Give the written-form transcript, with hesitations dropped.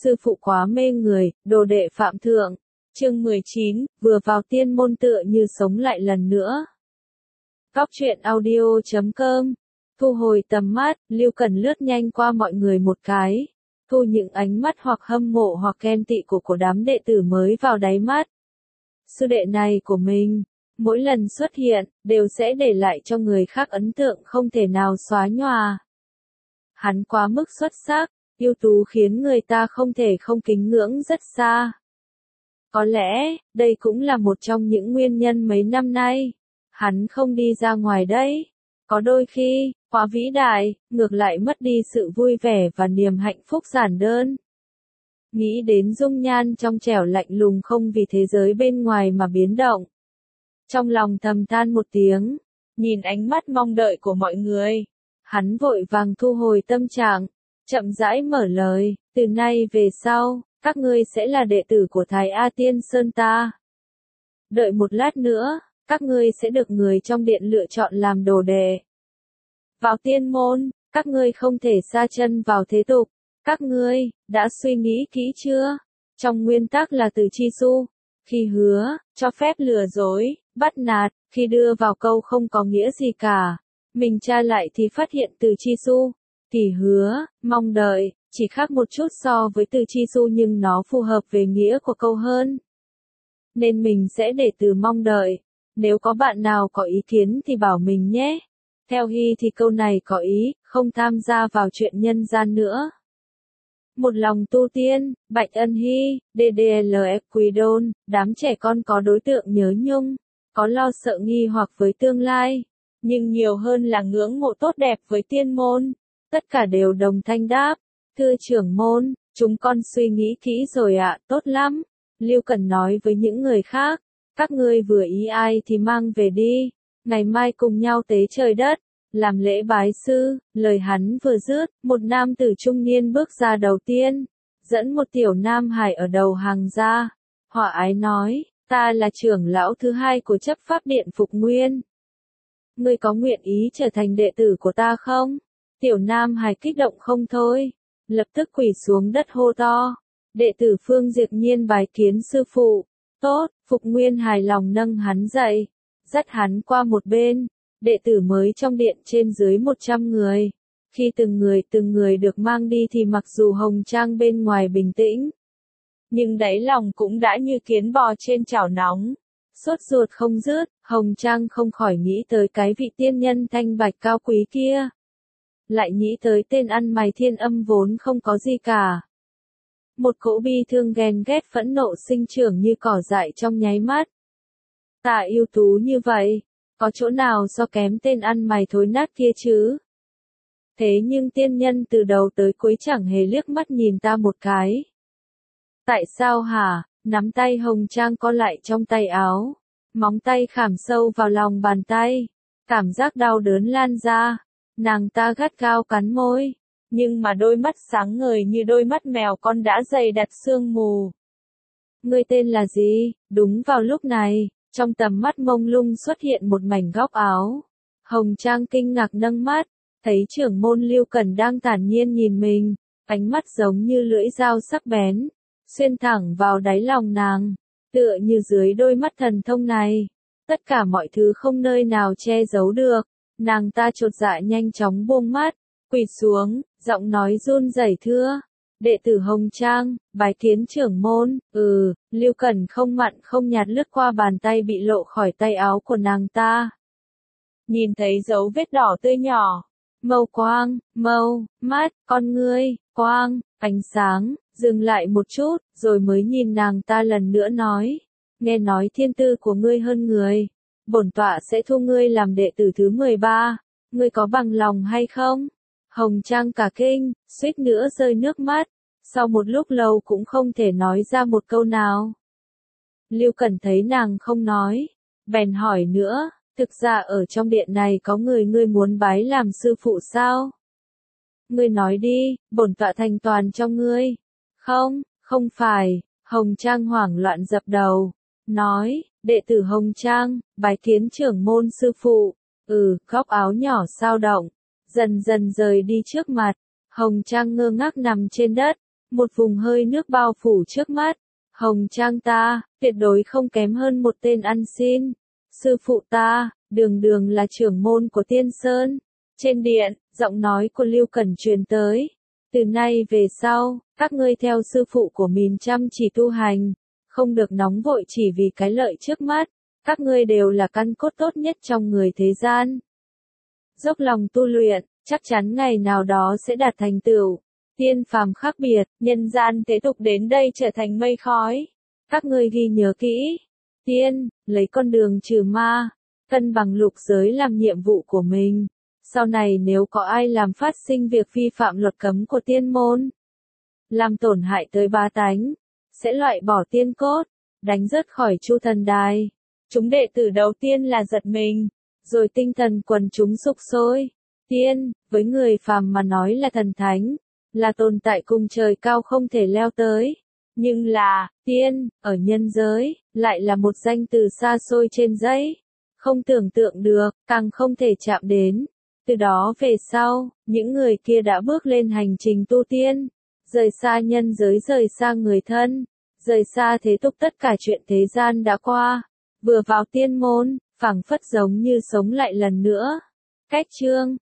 sư phụ quá mê người, đồ đệ phạm thượng. Chương 19, vừa vào tiên môn tựa như sống lại lần nữa. Góc truyện audio.com. Thu hồi tầm mắt, Lưu Cần lướt nhanh qua mọi người một cái, thu những ánh mắt hoặc hâm mộ hoặc ghen tị của đám đệ tử mới vào đáy mắt. Sư đệ này của mình, mỗi lần xuất hiện, đều sẽ để lại cho người khác ấn tượng không thể nào xóa nhòa. Hắn quá mức xuất sắc, ưu tú khiến người ta không thể không kính ngưỡng rất xa. Có lẽ, đây cũng là một trong những nguyên nhân mấy năm nay, hắn không đi ra ngoài đấy. Có đôi khi, quá vĩ đại, ngược lại mất đi sự vui vẻ và niềm hạnh phúc giản đơn. Nghĩ đến dung nhan trong trẻo lạnh lùng không vì thế giới bên ngoài mà biến động. Trong lòng thầm than một tiếng, nhìn ánh mắt mong đợi của mọi người, hắn vội vàng thu hồi tâm trạng, chậm rãi mở lời, từ nay về sau, các ngươi sẽ là đệ tử của Thái A Tiên Sơn ta. Đợi một lát nữa, các ngươi sẽ được người trong điện lựa chọn làm đồ đệ. Vào tiên môn, các ngươi không thể sa chân vào thế tục. Các ngươi, đã suy nghĩ kỹ chưa? Trong nguyên tắc là từ chi su. Khi hứa, cho phép lừa dối, bắt nạt, khi đưa vào câu không có nghĩa gì cả. Mình tra lại thì phát hiện từ chi su. Thì hứa, mong đợi, chỉ khác một chút so với từ chi su nhưng nó phù hợp về nghĩa của câu hơn. Nên mình sẽ để từ mong đợi. Nếu có bạn nào có ý kiến thì bảo mình nhé. Theo Hy thì câu này có ý, không tham gia vào chuyện nhân gian nữa. Một lòng tu tiên, Bạch Ân Hy, DDLF Quidon, đám trẻ con có đối tượng nhớ nhung, có lo sợ nghi hoặc với tương lai, nhưng nhiều hơn là ngưỡng mộ tốt đẹp với tiên môn. Tất cả đều đồng thanh đáp, thưa trưởng môn, chúng con suy nghĩ kỹ rồi ạ, tốt lắm. Lưu Cần nói với những người khác, các ngươi vừa ý ai thì mang về đi, ngày mai cùng nhau tế trời đất, làm lễ bái sư. Lời hắn vừa dứt, một nam tử trung niên bước ra đầu tiên, dẫn một tiểu nam hài ở đầu hàng ra. Hòa ái nói, ta là trưởng lão thứ hai của chấp pháp điện Phục Nguyên. Ngươi có nguyện ý trở thành đệ tử của ta không? Tiểu nam hài kích động không thôi, lập tức quỳ xuống đất hô to. Đệ tử Phương Diệp Nhiên bái kiến sư phụ. Tốt, Phục Nguyên hài lòng nâng hắn dậy, dắt hắn qua một bên. Đệ tử mới trong điện trên dưới 100 người. Khi từng người được mang đi thì mặc dù Hồng Trang bên ngoài bình tĩnh, nhưng đáy lòng cũng đã như kiến bò trên chảo nóng. Sốt ruột không dứt, Hồng Trang không khỏi nghĩ tới cái vị tiên nhân thanh bạch cao quý kia. Lại nghĩ tới tên ăn mày Thiên Âm vốn không có gì cả. Một cỗ bi thương ghen ghét phẫn nộ sinh trưởng như cỏ dại trong nháy mắt. Ta ưu tú như vậy, có chỗ nào so kém tên ăn mày thối nát kia chứ? Thế nhưng tiên nhân từ đầu tới cuối chẳng hề liếc mắt nhìn ta một cái. Tại sao hả? Nắm tay Hồng Trang co lại trong tay áo, móng tay khảm sâu vào lòng bàn tay, cảm giác đau đớn lan ra, nàng ta gắt gao cắn môi, nhưng mà đôi mắt sáng ngời như đôi mắt mèo con đã dày đặc sương mù. Ngươi tên là gì? Đúng vào lúc này, trong tầm mắt mông lung xuất hiện một mảnh góc áo. Hồng Trang kinh ngạc nâng mắt, thấy trưởng môn Lưu Cần đang thản nhiên nhìn mình, ánh mắt giống như lưỡi dao sắc bén, xuyên thẳng vào đáy lòng nàng, tựa như dưới đôi mắt thần thông này, tất cả mọi thứ không nơi nào che giấu được. Nàng ta chột dạ nhanh chóng buông mắt, quỳ xuống, giọng nói run rẩy thưa. Đệ tử Hồng Trang, bái kiến trưởng môn. Lưu Cần không mặn không nhạt lướt qua bàn tay bị lộ khỏi tay áo của nàng ta. Nhìn thấy dấu vết đỏ tươi nhỏ, màu quang, mắt, con ngươi, quang, ánh sáng, dừng lại một chút, rồi mới nhìn nàng ta lần nữa nói. Nghe nói thiên tư của ngươi hơn người, bổn tọa sẽ thu ngươi làm đệ tử thứ 13, ngươi có bằng lòng hay không? Hồng Trang cả kinh, suýt nữa rơi nước mắt, sau một lúc lâu cũng không thể nói ra một câu nào. Lưu Cần thấy nàng không nói, bèn hỏi nữa, thực ra ở trong điện này có người ngươi muốn bái làm sư phụ sao? Ngươi nói đi, bổn tọa thành toàn cho ngươi. Không phải, Hồng Trang hoảng loạn dập đầu, nói, đệ tử Hồng Trang, bái kiến trưởng môn sư phụ. Góc áo nhỏ xao động, dần dần rời đi trước mặt. Hồng Trang ngơ ngác nằm trên đất, một vùng hơi nước bao phủ trước mắt. Hồng Trang ta, tuyệt đối không kém hơn một tên ăn xin. Sư phụ ta, đường đường là trưởng môn của Tiên Sơn. Trên điện, giọng nói của Lưu Cẩn truyền tới. Từ nay về sau, các ngươi theo sư phụ của mình chăm chỉ tu hành. Không được nóng vội chỉ vì cái lợi trước mắt. Các ngươi đều là căn cốt tốt nhất trong người thế gian. Dốc lòng tu luyện, chắc chắn ngày nào đó sẽ đạt thành tựu. Tiên phàm khác biệt, nhân gian thế tục đến đây trở thành mây khói. Các ngươi ghi nhớ kỹ. Tiên, lấy con đường trừ ma, cân bằng lục giới làm nhiệm vụ của mình. Sau này nếu có ai làm phát sinh việc vi phạm luật cấm của tiên môn, làm tổn hại tới bá tánh, sẽ loại bỏ tiên cốt, đánh rớt khỏi Chu Thần Đài. Chúng đệ tử đầu tiên là giật mình, rồi tinh thần quần chúng sục sôi. Tiên, với người phàm mà nói là thần thánh, là tồn tại cùng trời cao không thể leo tới. Nhưng là, tiên, ở nhân giới, lại là một danh từ xa xôi trên giấy. Không tưởng tượng được, càng không thể chạm đến. Từ đó về sau, những người kia đã bước lên hành trình tu tiên. Rời xa nhân giới, rời xa người thân, rời xa thế tục, tất cả chuyện thế gian đã qua. Vừa vào tiên môn, phảng phất giống như sống lại lần nữa. Cách chương